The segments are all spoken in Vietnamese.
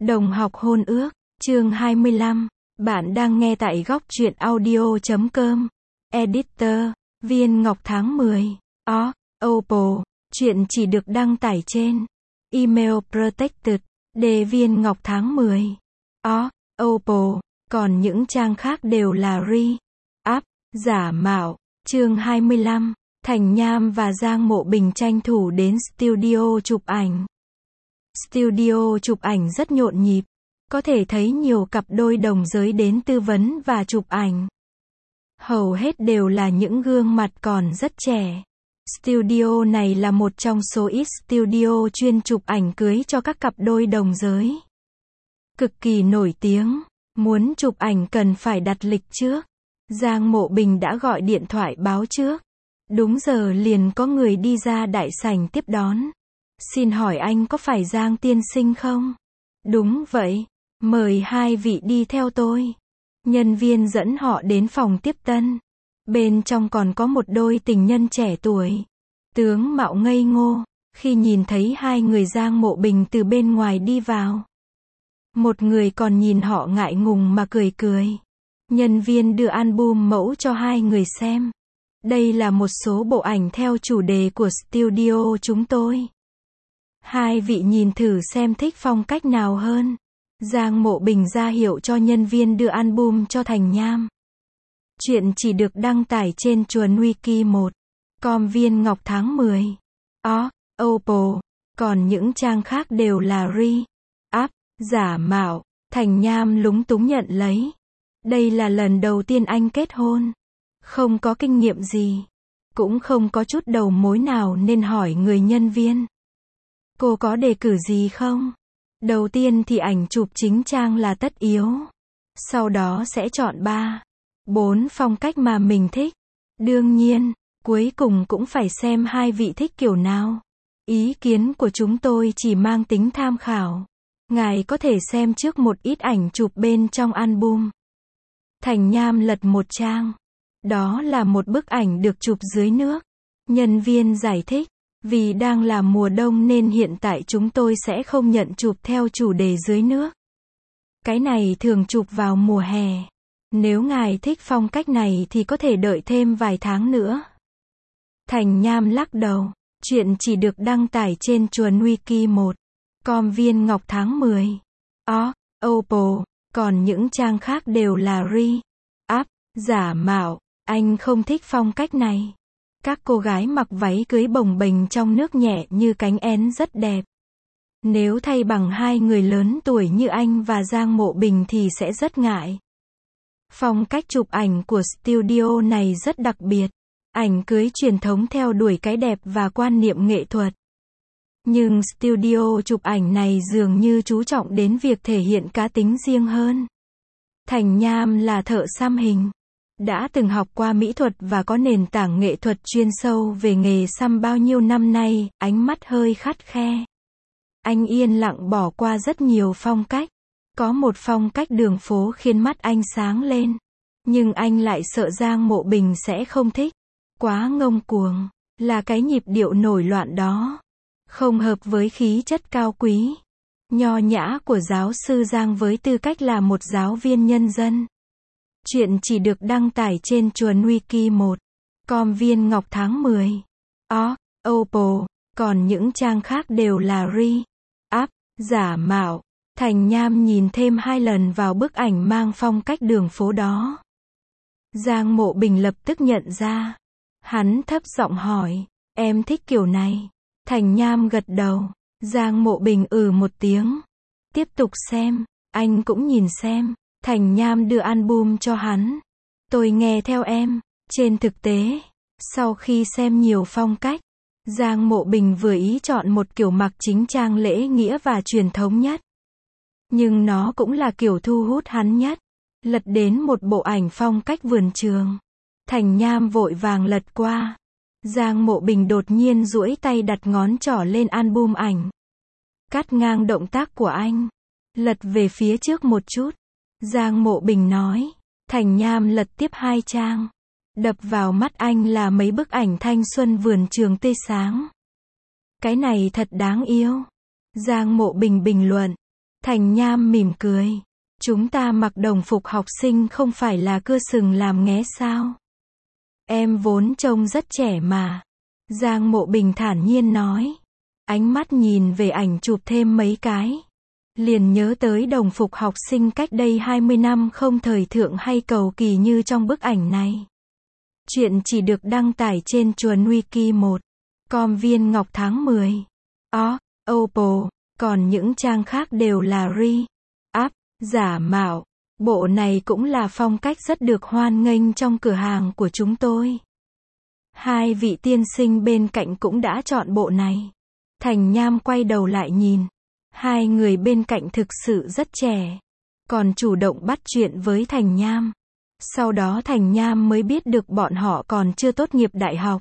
Đồng học hôn ước, chương 25. Bạn đang nghe tại góc truyện audio.com. Editor, Viên Ngọc tháng 10. Oppo. Chuyện chỉ được đăng tải trên email protected. Đề Viên Ngọc tháng 10. Oppo. Còn những trang khác đều là re-up, giả mạo. Chương 25. Thành Nham và Giang Mộ Bình tranh thủ đến studio chụp ảnh. Studio chụp ảnh rất nhộn nhịp, có thể thấy nhiều cặp đôi đồng giới đến tư vấn và chụp ảnh. Hầu hết đều là những gương mặt còn rất trẻ. Studio này là một trong số ít studio chuyên chụp ảnh cưới cho các cặp đôi đồng giới. Cực kỳ nổi tiếng, muốn chụp ảnh cần phải đặt lịch trước. Giang Mộ Bình đã gọi điện thoại báo trước. Đúng giờ liền có người đi ra đại sảnh tiếp đón. Xin hỏi anh có phải Giang tiên sinh không? Đúng vậy, mời hai vị đi theo tôi. Nhân viên dẫn họ đến phòng tiếp tân. Bên trong còn có một đôi tình nhân trẻ tuổi. Tướng mạo ngây ngô, khi nhìn thấy hai người Giang Mộ Bình từ bên ngoài đi vào. Một người còn nhìn họ ngại ngùng mà cười cười. Nhân viên đưa album mẫu cho hai người xem. Đây là một số bộ ảnh theo chủ đề của studio chúng tôi. Hai vị nhìn thử xem thích phong cách nào hơn. Giang Mộ Bình ra hiệu cho nhân viên đưa album cho Thành Nham. Chuyện chỉ được đăng tải trên chuồn wiki 1.com Viên Ngọc tháng 10. Oppo. Còn những trang khác đều là re-up, giả mạo. Thành Nham lúng túng nhận lấy. Đây là lần đầu tiên anh kết hôn. Không có kinh nghiệm gì. Cũng không có chút đầu mối nào nên hỏi người nhân viên. Cô có đề cử gì không? Đầu tiên thì ảnh chụp chính trang là tất yếu. Sau đó sẽ chọn 3-4 phong cách mà mình thích. Đương nhiên, cuối cùng cũng phải xem hai vị thích kiểu nào. Ý kiến của chúng tôi chỉ mang tính tham khảo. Ngài có thể xem trước một ít ảnh chụp bên trong album. Thành Nham lật một trang. Đó là một bức ảnh được chụp dưới nước. Nhân viên giải thích. Vì đang là mùa đông nên hiện tại chúng tôi sẽ không nhận chụp theo chủ đề dưới nước. Cái này thường chụp vào mùa hè. Nếu ngài thích phong cách này thì có thể đợi thêm vài tháng nữa. Thành Nham lắc đầu. Chuyện chỉ được đăng tải trên chuồn wiki 1.com Viên Ngọc tháng 10. Oppo. Còn những trang khác đều là re-up, giả mạo. Anh không thích phong cách này. Các cô gái mặc váy cưới bồng bềnh trong nước nhẹ như cánh én rất đẹp. Nếu thay bằng hai người lớn tuổi như anh và Giang Mộ Bình thì sẽ rất ngại. Phong cách chụp ảnh của studio này rất đặc biệt. Ảnh cưới truyền thống theo đuổi cái đẹp và quan niệm nghệ thuật. Nhưng studio chụp ảnh này dường như chú trọng đến việc thể hiện cá tính riêng hơn. Thành Nham là thợ xăm hình. Đã từng học qua mỹ thuật và có nền tảng nghệ thuật chuyên sâu về nghề xăm bao nhiêu năm nay, ánh mắt hơi khắt khe. Anh yên lặng bỏ qua rất nhiều phong cách. Có một phong cách đường phố khiến mắt anh sáng lên. Nhưng anh lại sợ Giang Mộ Bình sẽ không thích. Quá ngông cuồng, là cái nhịp điệu nổi loạn đó. Không hợp với khí chất cao quý, nho nhã của giáo sư Giang với tư cách là một giáo viên nhân dân. Chuyện chỉ được đăng tải trên chuồn wiki 1.com Viên Ngọc tháng 10. Oppo. Còn những trang khác đều là re-up, giả mạo. Thành Nham nhìn thêm 2 lần vào bức ảnh mang phong cách đường phố đó. Giang Mộ Bình lập tức nhận ra. Hắn thấp giọng hỏi, em thích kiểu này. Thành Nham gật đầu. Giang Mộ Bình một tiếng. Tiếp tục xem, anh cũng nhìn xem. Thành Nham đưa album cho hắn. Tôi nghe theo em. Trên thực tế, sau khi xem nhiều phong cách, Giang Mộ Bình vừa ý chọn một kiểu mặc chính trang lễ nghĩa và truyền thống nhất. Nhưng nó cũng là kiểu thu hút hắn nhất. Lật đến một bộ ảnh phong cách vườn trường. Thành Nham vội vàng lật qua. Giang Mộ Bình đột nhiên duỗi tay đặt ngón trỏ lên album ảnh. Cắt ngang động tác của anh. Lật về phía trước một chút. Giang Mộ Bình nói. Thành Nham lật tiếp 2 trang. Đập vào mắt anh là mấy bức ảnh thanh xuân vườn trường tươi sáng. Cái này thật đáng yêu. Giang Mộ Bình bình luận. Thành Nham mỉm cười. Chúng ta mặc đồng phục học sinh không phải là cưa sừng làm nghé sao? Em vốn trông rất trẻ mà. Giang Mộ Bình thản nhiên nói. Ánh mắt nhìn về ảnh chụp thêm mấy cái. Liền nhớ tới đồng phục học sinh cách đây 20 năm không thời thượng hay cầu kỳ như trong bức ảnh này. Chuyện chỉ được đăng tải trên Chuồn Wiki 1. Com Viên Ngọc tháng 10. Oppo. Còn những trang khác đều là re-up, giả mạo. Bộ này cũng là phong cách rất được hoan nghênh trong cửa hàng của chúng tôi. Hai vị tiên sinh bên cạnh cũng đã chọn bộ này. Thành Nham quay đầu lại nhìn. Hai người bên cạnh thực sự rất trẻ. Còn chủ động bắt chuyện với Thành Nham. Sau đó Thành Nham mới biết được bọn họ còn chưa tốt nghiệp đại học.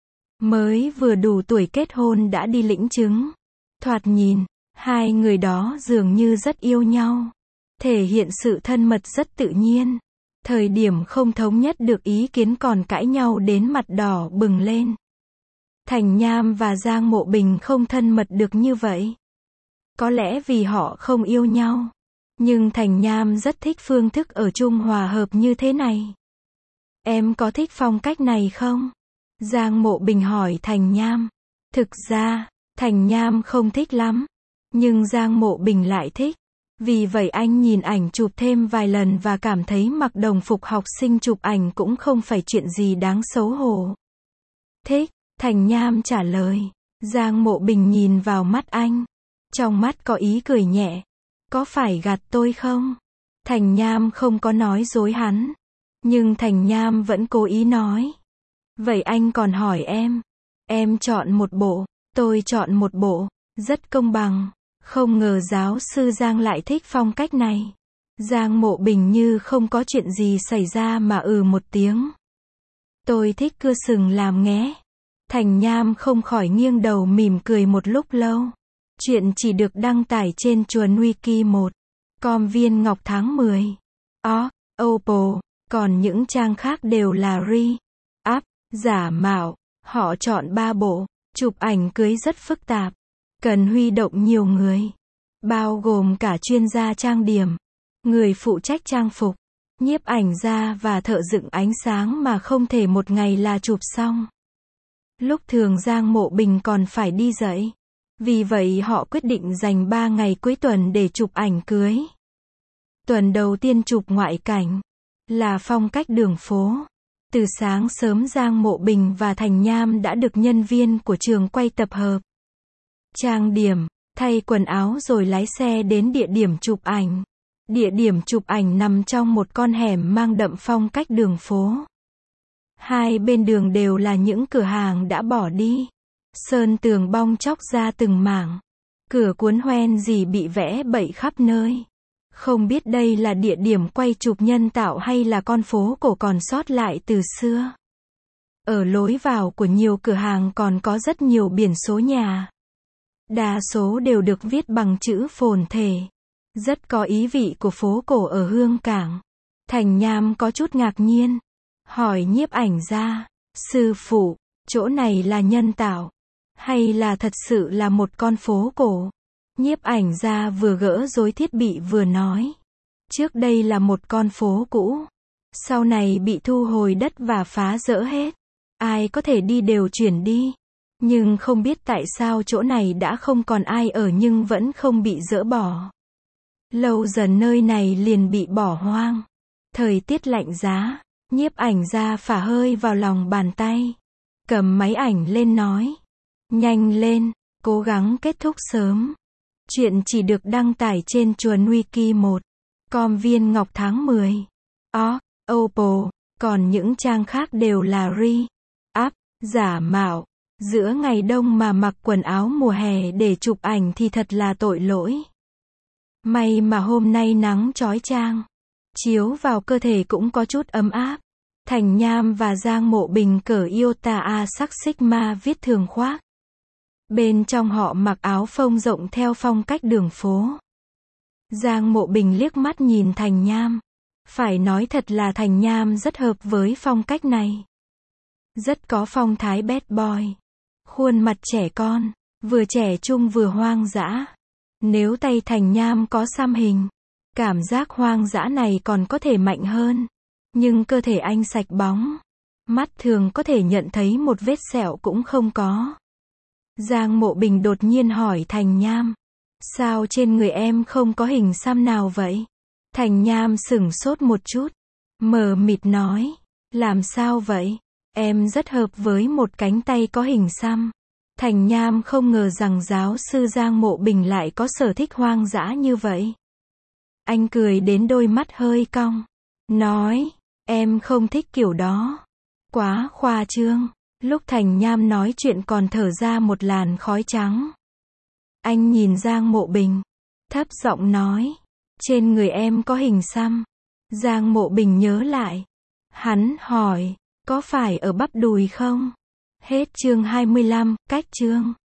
Mới vừa đủ tuổi kết hôn đã đi lĩnh chứng. Thoạt nhìn, hai người đó dường như rất yêu nhau. Thể hiện sự thân mật rất tự nhiên. Thời điểm không thống nhất được ý kiến còn cãi nhau đến mặt đỏ bừng lên. Thành Nham và Giang Mộ Bình không thân mật được như vậy. Có lẽ vì họ không yêu nhau. Nhưng Thành Nham rất thích phương thức ở chung hòa hợp như thế này. Em có thích phong cách này không? Giang Mộ Bình hỏi Thành Nham. Thực ra, Thành Nham không thích lắm. Nhưng Giang Mộ Bình lại thích. Vì vậy anh nhìn ảnh chụp thêm vài lần và cảm thấy mặc đồng phục học sinh chụp ảnh cũng không phải chuyện gì đáng xấu hổ. Thích, Thành Nham trả lời. Giang Mộ Bình nhìn vào mắt anh. Trong mắt có ý cười nhẹ. Có phải gạt tôi không? Thành Nham không có nói dối hắn. Nhưng Thành Nham vẫn cố ý nói. Vậy anh còn hỏi em. Em chọn một bộ, tôi chọn một bộ. Rất công bằng. Không ngờ giáo sư Giang lại thích phong cách này. Giang Mộ Bình như không có chuyện gì xảy ra mà một tiếng. Tôi thích cưa sừng làm nghé. Thành Nham không khỏi nghiêng đầu mỉm cười một lúc lâu. Chuyện chỉ được đăng tải trên Chuồn Wiki 1. Com Viên Ngọc tháng 10. Oppo. Còn những trang khác đều là re-up, giả mạo. Họ chọn 3 bộ. Chụp ảnh cưới rất phức tạp. Cần huy động nhiều người. Bao gồm cả chuyên gia trang điểm. Người phụ trách trang phục. Nhiếp ảnh gia và thợ dựng ánh sáng mà không thể một ngày là chụp xong. Lúc thường Giang Mộ Bình còn phải đi dạy. Vì vậy họ quyết định dành 3 ngày cuối tuần để chụp ảnh cưới. Tuần đầu tiên chụp ngoại cảnh. Là phong cách đường phố. Từ sáng sớm Giang Mộ Bình và Thành Nham đã được nhân viên của trường quay tập hợp. Trang điểm, thay quần áo rồi lái xe đến địa điểm chụp ảnh. Địa điểm chụp ảnh nằm trong một con hẻm mang đậm phong cách đường phố. Hai bên đường đều là những cửa hàng đã bỏ đi. Sơn tường bong tróc ra từng mảng. Cửa cuốn hoen gì bị vẽ bậy khắp nơi. Không biết đây là địa điểm quay chụp nhân tạo hay là con phố cổ còn sót lại từ xưa. Ở lối vào của nhiều cửa hàng còn có rất nhiều biển số nhà. Đa số đều được viết bằng chữ phồn thể. Rất có ý vị của phố cổ ở Hương Cảng. Thành Nham có chút ngạc nhiên. Hỏi nhiếp ảnh gia. Sư phụ, chỗ này là nhân tạo. Hay là thật sự là một con phố cổ? Nhiếp ảnh gia vừa gỡ rối thiết bị vừa nói. Trước đây là một con phố cũ. Sau này bị thu hồi đất và phá rỡ hết. Ai có thể đi đều chuyển đi. Nhưng không biết tại sao chỗ này đã không còn ai ở nhưng vẫn không bị dỡ bỏ. Lâu dần nơi này liền bị bỏ hoang. Thời tiết lạnh giá, nhiếp ảnh gia phả hơi vào lòng bàn tay. Cầm máy ảnh lên nói. Nhanh lên, cố gắng kết thúc sớm. Chuyện chỉ được đăng tải trên Chuồn Wiki 1. Com Viên Ngọc tháng 10. Oppo. Còn những trang khác đều là re-up, giả mạo. Giữa ngày đông mà mặc quần áo mùa hè để chụp ảnh thì thật là tội lỗi. May mà hôm nay nắng chói chang. Chiếu vào cơ thể cũng có chút ấm áp. Thành Nham và Giang Mộ Bình cởi Iota A sắc Sigma viết thường khoác. Bên trong họ mặc áo phông rộng theo phong cách đường phố. Giang Mộ Bình liếc mắt nhìn Thành Nham. Phải nói thật là Thành Nham rất hợp với phong cách này. Rất có phong thái bad boy. Khuôn mặt trẻ con, vừa trẻ trung vừa hoang dã. Nếu tay Thành Nham có xăm hình, cảm giác hoang dã này còn có thể mạnh hơn. Nhưng cơ thể anh sạch bóng. Mắt thường có thể nhận thấy một vết sẹo cũng không có. Giang Mộ Bình đột nhiên hỏi Thành Nham. Sao trên người em không có hình xăm nào vậy? Thành Nham sửng sốt một chút. Mờ mịt nói. Làm sao vậy? Em rất hợp với một cánh tay có hình xăm. Thành Nham không ngờ rằng giáo sư Giang Mộ Bình lại có sở thích hoang dã như vậy. Anh cười đến đôi mắt hơi cong. Nói. Em không thích kiểu đó. Quá khoa trương. Lúc Thành Nham nói chuyện còn thở ra một làn khói trắng. Anh nhìn Giang Mộ Bình. Thấp giọng nói. Trên người em có hình xăm. Giang Mộ Bình nhớ lại. Hắn hỏi. Có phải ở bắp đùi không? Hết chương 25, cách chương.